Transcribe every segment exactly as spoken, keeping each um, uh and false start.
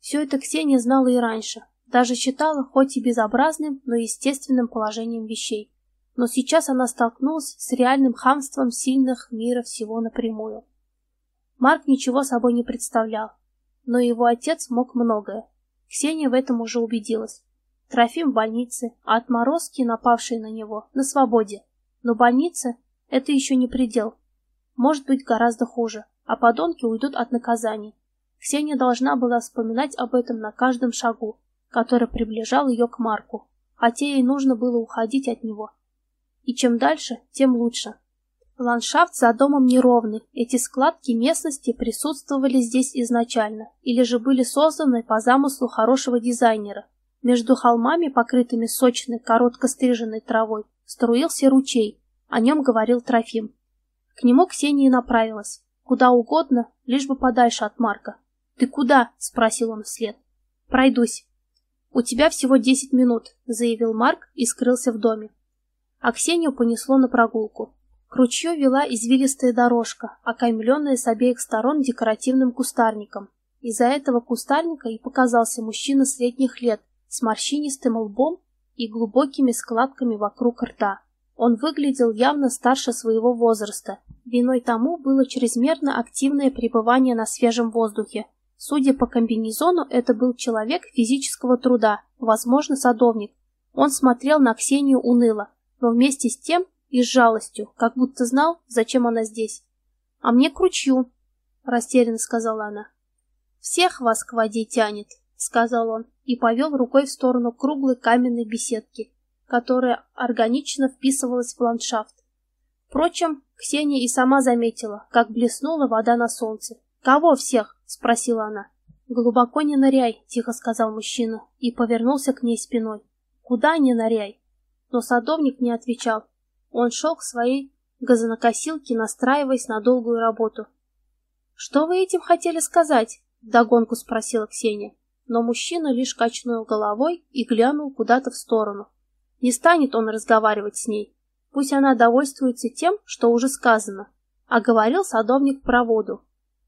Все это Ксения знала и раньше, даже считала хоть и безобразным, но естественным положением вещей. Но сейчас она столкнулась с реальным хамством сильных мира всего напрямую. Марк ничего собой не представлял, но его отец мог многое. Ксения в этом уже убедилась. Трофим в больнице, а отморозки, напавшие на него, на свободе. Но больница — это еще не предел. Может быть гораздо хуже, а подонки уйдут от наказаний. Ксения должна была вспоминать об этом на каждом шагу, который приближал ее к Марку, хотя ей нужно было уходить от него. И чем дальше, тем лучше. Ландшафт за домом неровный, эти складки местности присутствовали здесь изначально, или же были созданы по замыслу хорошего дизайнера. Между холмами, покрытыми сочной, коротко стриженной травой, струился ручей, о нем говорил Трофим. К нему Ксения и направилась. Куда угодно, лишь бы подальше от Марка. «Ты куда?» — спросил он вслед. «Пройдусь». «У тебя всего десять минут», — заявил Марк и скрылся в доме. А Ксению понесло на прогулку. К ручью вела извилистая дорожка, окаймленная с обеих сторон декоративным кустарником. Из-за этого кустарника и показался мужчина средних лет, с морщинистым лбом и глубокими складками вокруг рта. Он выглядел явно старше своего возраста. Виной тому было чрезмерно активное пребывание на свежем воздухе. Судя по комбинезону, это был человек физического труда, возможно, садовник. Он смотрел на Ксению уныло, но вместе с тем и с жалостью, как будто знал, зачем она здесь. «А мне к ручью», — растерянно сказала она. «Всех вас к воде тянет», — сказал он и повел рукой в сторону круглой каменной беседки, которая органично вписывалась в ландшафт. Впрочем, Ксения и сама заметила, как блеснула вода на солнце. «Кого всех?» — спросила она. «Глубоко не ныряй», — тихо сказал мужчина и повернулся к ней спиной. «Куда не ныряй?» Но садовник не отвечал. Он шел к своей газонокосилке, настраиваясь на долгую работу. «Что вы этим хотели сказать?» — вдогонку спросила Ксения. Но мужчина лишь качнул головой и глянул куда-то в сторону. Не станет он разговаривать с ней. Пусть она довольствуется тем, что уже сказано. А говорил садовник про воду.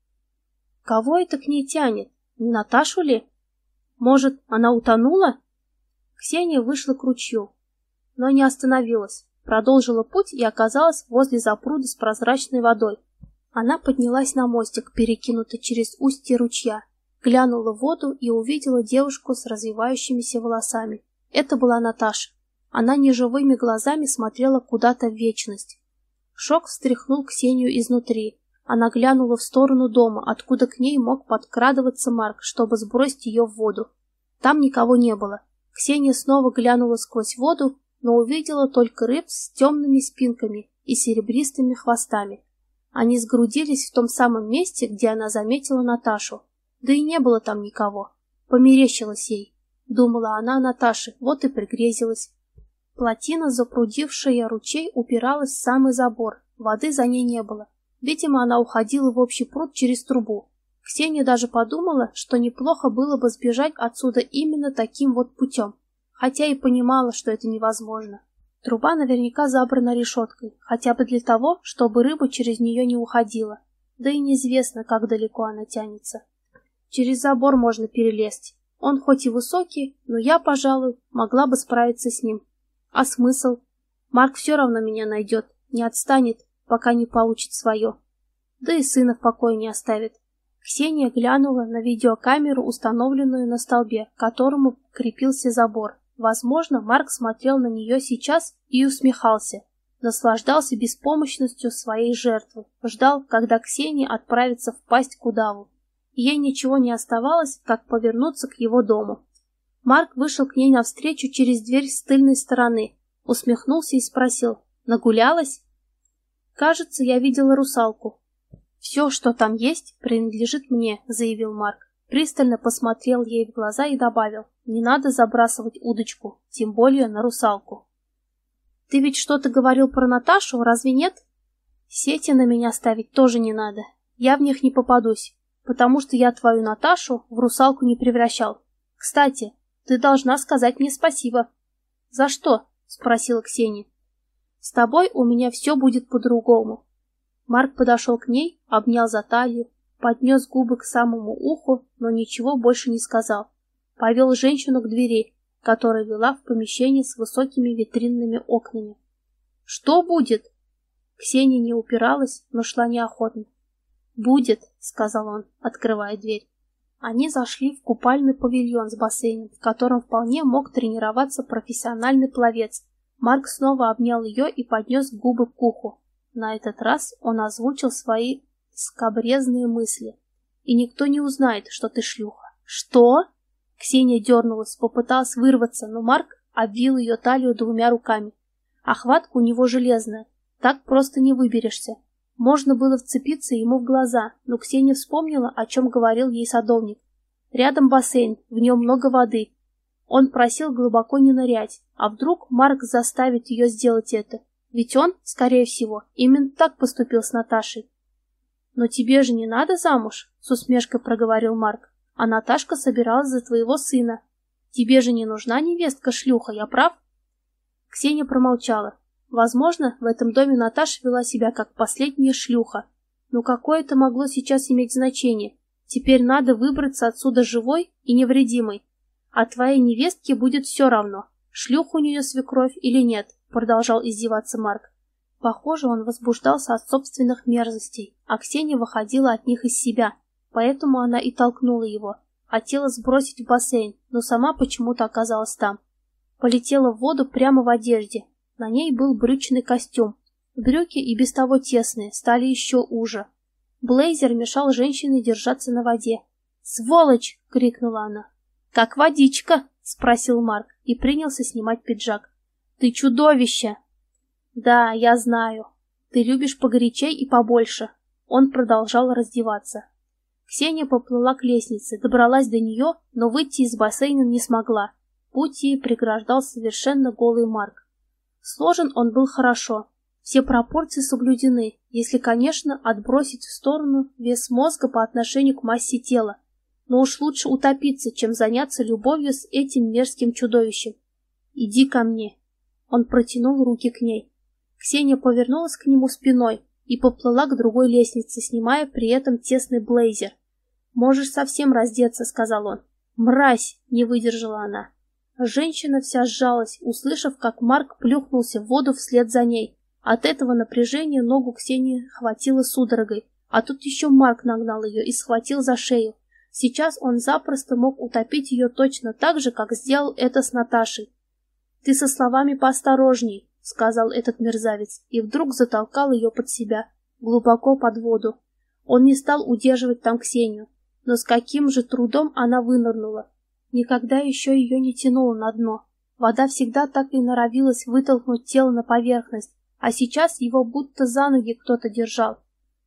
Кого это к ней тянет? Не Наташу ли? Может, она утонула? Ксения вышла к ручью, но не остановилась. Продолжила путь и оказалась возле запруды с прозрачной водой. Она поднялась на мостик, перекинутый через устье ручья, глянула в воду и увидела девушку с развивающимися волосами. Это была Наташа. Она неживыми глазами смотрела куда-то в вечность. Шок встряхнул Ксению изнутри. Она глянула в сторону дома, откуда к ней мог подкрадываться Марк, чтобы сбросить ее в воду. Там никого не было. Ксения снова глянула сквозь воду, но увидела только рыб с темными спинками и серебристыми хвостами. Они сгрудились в том самом месте, где она заметила Наташу. Да и не было там никого. Померещилось ей. Думала она о Наташе, вот и пригрезилась. Плотина, запрудившая ручей, упиралась в самый забор. Воды за ней не было. Видимо, она уходила в общий пруд через трубу. Ксения даже подумала, что неплохо было бы сбежать отсюда именно таким вот путем. Хотя и понимала, что это невозможно. Труба наверняка забрана решеткой, хотя бы для того, чтобы рыба через нее не уходила. Да и неизвестно, как далеко она тянется. Через забор можно перелезть. Он хоть и высокий, но я, пожалуй, могла бы справиться с ним. А смысл? Марк все равно меня найдет, не отстанет, пока не получит свое. Да и сына в покое не оставит. Ксения глянула на видеокамеру, установленную на столбе, к которому крепился забор. Возможно, Марк смотрел на нее сейчас и усмехался, наслаждался беспомощностью своей жертвы, ждал, когда Ксения отправится в пасть к удаву. Ей ничего не оставалось, как повернуться к его дому. Марк вышел к ней навстречу через дверь с тыльной стороны, усмехнулся и спросил: «Нагулялась?» «Кажется, я видела русалку». «Все, что там есть, принадлежит мне», — заявил Марк. Пристально посмотрел ей в глаза и добавил: «Не надо забрасывать удочку, тем более на русалку». «Ты ведь что-то говорил про Наташу, разве нет?» «Сети на меня ставить тоже не надо. Я в них не попадусь, потому что я твою Наташу в русалку не превращал. Кстати, ты должна сказать мне спасибо». «За что?» — спросила Ксения. «С тобой у меня все будет по-другому». Марк подошел к ней, обнял за талию, поднес губы к самому уху, но ничего больше не сказал. Повел женщину к двери, которая вела в помещение с высокими витринными окнами. «Что будет?» Ксения не упиралась, но шла неохотно. «Будет», — сказал он, открывая дверь. Они зашли в купальный павильон с бассейном, в котором вполне мог тренироваться профессиональный пловец. Марк снова обнял ее и поднес губы к уху. На этот раз он озвучил свои скабрезные мысли. «И никто не узнает, что ты шлюха». «Что?» Ксения дернулась, попыталась вырваться, но Марк обвил ее талию двумя руками. Охватка у него железная, так просто не выберешься. Можно было вцепиться ему в глаза, но Ксения вспомнила, о чем говорил ей садовник. Рядом бассейн, в нем много воды. Он просил глубоко не нырять, а вдруг Марк заставит ее сделать это? Ведь он, скорее всего, именно так поступил с Наташей. «Но тебе же не надо замуж», — с усмешкой проговорил Марк. «А Наташка собиралась за твоего сына. Тебе же не нужна невестка-шлюха, я прав?» Ксения промолчала. Возможно, в этом доме Наташа вела себя как последняя шлюха. Но какое это могло сейчас иметь значение? Теперь надо выбраться отсюда живой и невредимой. А твоей невестке будет все равно, шлюха у нее свекровь или нет, продолжал издеваться Марк. Похоже, он возбуждался от собственных мерзостей, а Ксения выходила от них из себя, поэтому она и толкнула его. Хотела сбросить в бассейн, но сама почему-то оказалась там. Полетела в воду прямо в одежде. На ней был брючный костюм. Брюки, и без того тесные, стали еще уже. Блейзер мешал женщине держаться на воде. «Сволочь!» — крикнула она. «Как водичка?» — спросил Марк и принялся снимать пиджак. «Ты чудовище!» «Да, я знаю. Ты любишь погорячей и побольше». Он продолжал раздеваться. Ксения поплыла к лестнице, добралась до нее, но выйти из бассейна не смогла. Путь ей преграждал совершенно голый Марк. Сложен он был хорошо. Все пропорции соблюдены, если, конечно, отбросить в сторону вес мозга по отношению к массе тела. Но уж лучше утопиться, чем заняться любовью с этим мерзким чудовищем. «Иди ко мне». Он протянул руки к ней. Ксения повернулась к нему спиной и поплыла к другой лестнице, снимая при этом тесный блейзер. «Можешь совсем раздеться», — сказал он. «Мразь!» — не выдержала она. Женщина вся сжалась, услышав, как Марк плюхнулся в воду вслед за ней. От этого напряжения ногу Ксении хватило судорогой, а тут еще Марк нагнал ее и схватил за шею. Сейчас он запросто мог утопить ее точно так же, как сделал это с Наташей. «Ты со словами поосторожней», — сказал этот мерзавец, и вдруг затолкал ее под себя, глубоко под воду. Он не стал удерживать там Ксению, но с каким же трудом она вынырнула. Никогда еще ее не тянуло на дно. Вода всегда так и норовилась вытолкнуть тело на поверхность, а сейчас его будто за ноги кто-то держал.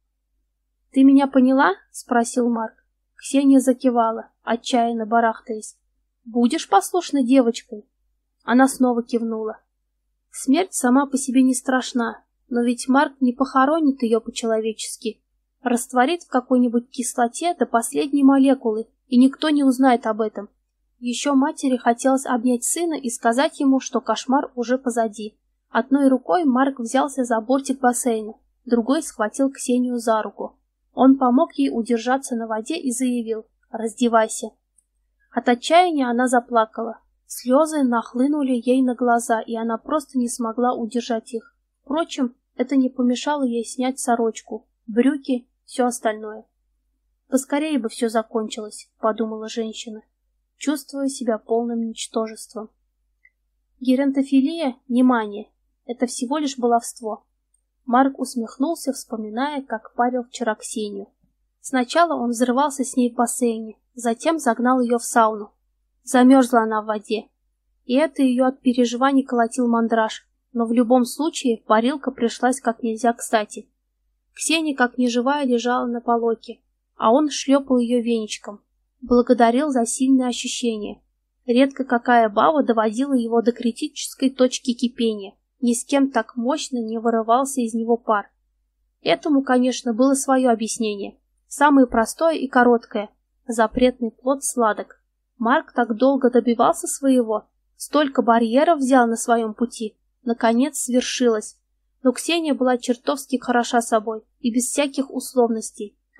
«Ты меня поняла?» — спросил Марк. Ксения закивала, отчаянно барахтаясь. «Будешь послушной девочкой?» Она снова кивнула. Смерть сама по себе не страшна, но ведь Марк не похоронит ее по-человечески. Растворит в какой-нибудь кислоте до последней молекулы, и никто не узнает об этом. Еще матери хотелось обнять сына и сказать ему, что кошмар уже позади. Одной рукой Марк взялся за бортик бассейна, другой схватил Ксению за руку. Он помог ей удержаться на воде и заявил: «Раздевайся». От отчаяния она заплакала. Слезы нахлынули ей на глаза, и она просто не смогла удержать их. Впрочем, это не помешало ей снять сорочку, брюки, все остальное. «Поскорее бы все закончилось», — подумала женщина, чувствуя себя полным ничтожеством. Геронтофилия, не мания, это всего лишь баловство. Марк усмехнулся, вспоминая, как парил вчера Ксению. Сначала он взрывался с ней в бассейне, затем загнал ее в сауну. Замерзла она в воде. И это ее от переживаний колотил мандраж, но в любом случае парилка пришлась как нельзя кстати. Ксения, как неживая, лежала на полоке, а он шлепал ее веничком, благодарил за сильные ощущения. Редко какая баба доводила его до критической точки кипения, ни с кем так мощно не вырывался из него пар. Этому, конечно, было свое объяснение, самое простое и короткое — запретный плод сладок. Марк так долго добивался своего, столько барьеров взял на своем пути, наконец свершилось. Но Ксения была чертовски хороша собой и без всяких условностей.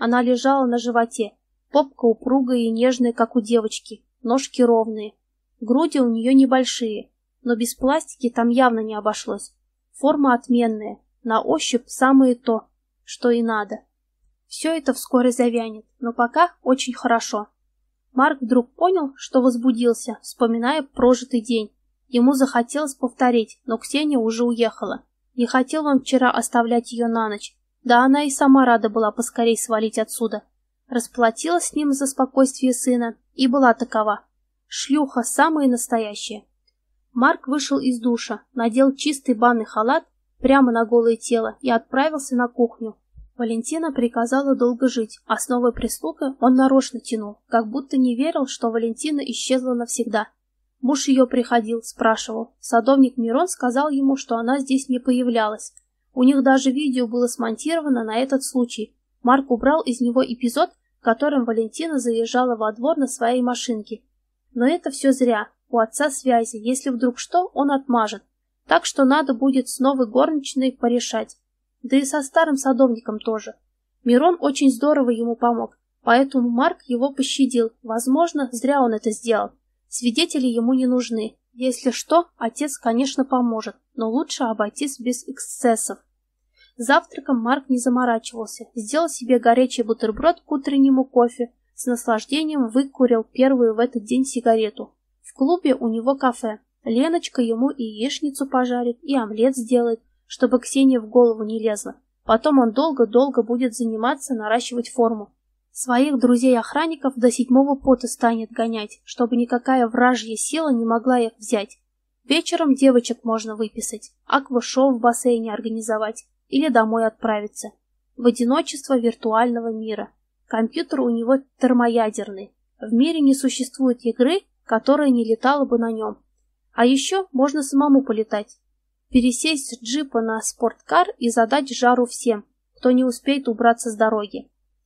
Она лежала на животе, попка упругая и нежная, как у девочки, ножки ровные. Груди у нее небольшие, но без пластики там явно не обошлось. Форма отменная, на ощупь самое то, что и надо. Все это вскоре завянет, но пока очень хорошо. Марк вдруг понял, что возбудился, вспоминая прожитый день. Ему захотелось повторить, но Ксения уже уехала. Не хотел он вчера оставлять ее на ночь. Да она и сама рада была поскорей свалить отсюда. Расплатилась с ним за спокойствие сына и была такова. Шлюха самая настоящая. Марк вышел из душа, надел чистый банный халат прямо на голое тело и отправился на кухню. Валентина приказала долго жить, а с новой прислугой он нарочно тянул, как будто не верил, что Валентина исчезла навсегда. Муж ее приходил, спрашивал. Садовник Мирон сказал ему, что она здесь не появлялась. У них даже видео было смонтировано на этот случай. Марк убрал из него эпизод, в котором Валентина заезжала во двор на своей машинке. Но это все зря. У отца связи. Если вдруг что, он отмажет. Так что надо будет с новой горничной порешать. Да и со старым садовником тоже. Мирон очень здорово ему помог, поэтому Марк его пощадил. Возможно, зря он это сделал. Свидетели ему не нужны. Если что, отец, конечно, поможет, но лучше обойтись без эксцессов. Завтраком Марк не заморачивался. Сделал себе горячий бутерброд к утреннему кофе. С наслаждением выкурил первую в этот день сигарету. В клубе у него кафе. Леночка ему и яичницу пожарит, и омлет сделает, чтобы Ксения в голову не лезла. Потом он долго-долго будет заниматься, наращивать форму. Своих друзей-охранников до седьмого пота станет гонять, чтобы никакая вражья сила не могла их взять. Вечером девочек можно выписать, аквашоу в бассейне организовать или домой отправиться. В одиночество виртуального мира. Компьютер у него термоядерный. В мире не существует игры, которая не летала бы на нем. А еще можно самому полетать. Пересесть с джипа на спорткар и задать жару всем, кто не успеет убраться с дороги.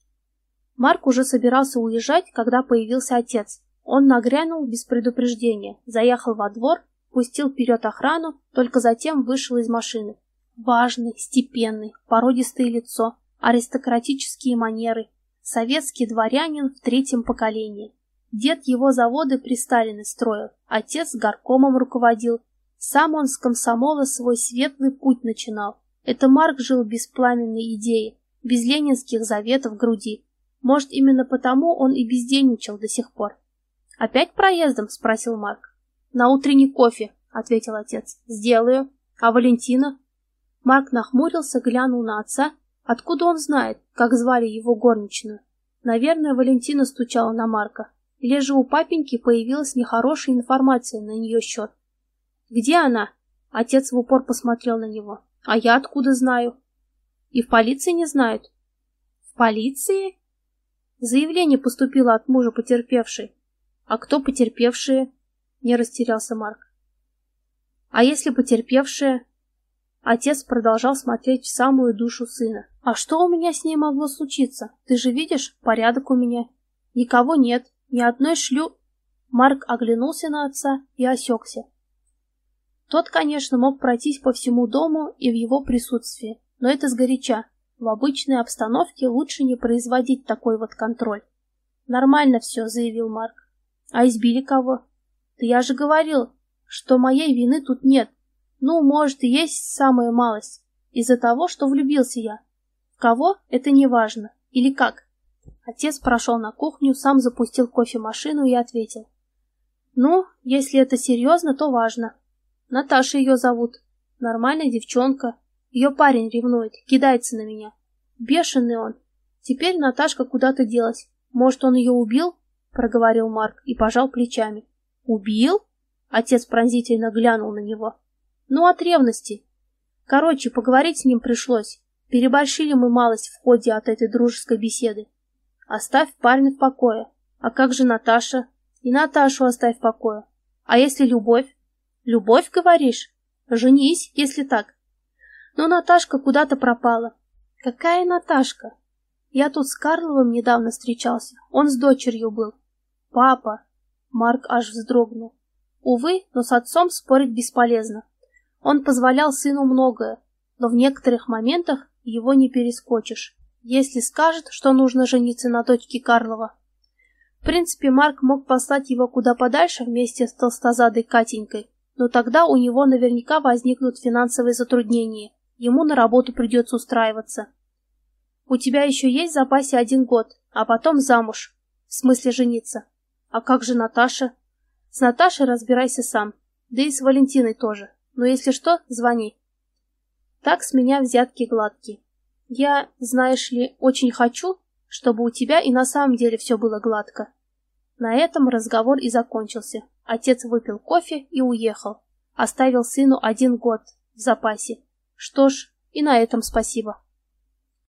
Марк уже собирался уезжать, когда появился отец. Он нагрянул без предупреждения, заехал во двор, пустил вперед охрану, только затем вышел из машины. Важный, степенный, породистое лицо, аристократические манеры, советский дворянин в третьем поколении. Дед его заводы при Сталине строил, отец горкомом руководил. Сам он с комсомола свой светлый путь начинал. Это Марк жил без пламенной идеи, без ленинских заветов в груди. Может, именно потому он и бездельничал до сих пор. «Опять проездом?» — спросил Марк. «На утренний кофе», — ответил отец. «Сделаю. А Валентина?» Марк нахмурился, глянул на отца. Откуда он знает, как звали его горничную? Наверное, Валентина стучала на Марка. Или же у папеньки появилась нехорошая информация на ее счет. «Где она?» — отец в упор посмотрел на него. «А я откуда знаю?» «И в полиции не знают?» «В полиции?» Заявление поступило от мужа потерпевшей. «А кто потерпевшие?» — не растерялся Марк. «А если потерпевшие?» Отец продолжал смотреть в самую душу сына. «А что у меня с ней могло случиться? Ты же видишь, порядок у меня. Никого нет, ни одной шлю...» Марк оглянулся на отца и осекся. Тот, конечно, мог пройтись по всему дому и в его присутствии, но это сгоряча. В обычной обстановке лучше не производить такой вот контроль. «Нормально все», — заявил Марк. «А избили кого?» «Да я же говорил, что моей вины тут нет. Ну, может, и есть самая малость. Из-за того, что влюбился я. В кого? Это не важно. Или как?» Отец прошел на кухню, сам запустил кофемашину и ответил. «Ну, если это серьезно, то важно. Наташа ее зовут. Нормальная девчонка. Ее парень ревнует, кидается на меня. Бешеный он. Теперь Наташка куда-то делась. Может, он ее убил?» — проговорил Марк и пожал плечами. «Убил?» — отец пронзительно глянул на него. «Ну, от ревности. Короче, поговорить с ним пришлось. Переборщили мы малость в ходе от этой дружеской беседы. Оставь парня в покое. А как же Наташа? И Наташу оставь в покое. А если любовь? Любовь, говоришь? Женись, если так. Но Наташка куда-то пропала». «Какая Наташка? Я тут с Карловым недавно встречался. Он с дочерью был». «Папа!» Марк аж вздрогнул. Увы, но с отцом спорить бесполезно. Он позволял сыну многое, но в некоторых моментах его не перескочишь. если скажет, что нужно жениться на дочке Карлова. В принципе, Марк мог послать его куда подальше вместе с толстозадой Катенькой, но тогда у него наверняка возникнут финансовые затруднения, ему на работу придется устраиваться. У тебя еще есть в запасе один год, а потом замуж, в смысле жениться. А как же Наташа? С Наташей разбирайся сам, да и с Валентиной тоже, но если что, звони. Так с меня взятки гладкие. Я, знаешь ли, очень хочу, чтобы у тебя и на самом деле все было гладко. На этом разговор и закончился. Отец выпил кофе и уехал. Оставил сыну один год в запасе. Что ж, и на этом спасибо.